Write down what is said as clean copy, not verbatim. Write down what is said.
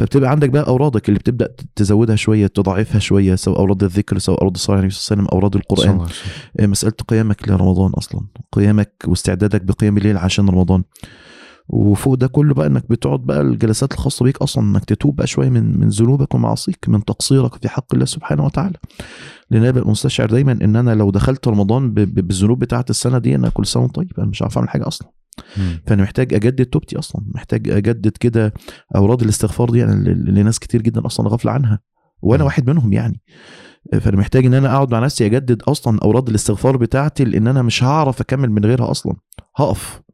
فبتبقى عندك بقى أورادك اللي بتبدأ تزودها شوية، تضاعفها شوية، سواء أوراد الذكر، سواء أوراد الصلاة عليه وسلم، أوراد القرآن. مسألة قيامك لرمضان أصلا، قيامك واستعدادك بقيام الليل عشان رمضان. وفوق ده كله بقى انك بتقعد بقى الجلسات الخاصة بيك اصلا، انك تتوب بقى شوية من ذنوبك ومعاصيك، من تقصيرك في حق الله سبحانه وتعالى. لان انا ببقى مستشعر دايما ان انا لو دخلت رمضان بالذنوب بتاعت السنة دي، انا كل سنة طيب انا مش عارف اعمل حاجة اصلا. فانا محتاج اجدد توبتي اصلا، محتاج اجدد كده اوراد الاستغفار دي يعني اللي ناس كتير جدا اصلا غافلة عنها، وانا واحد منهم يعني. فانا محتاج ان انا اقعد مع نفسي اجدد اصلا اوراد الاستغفار بتاعتي، لان انا مش هعرف اكمل من غيرها اصلا، هقف.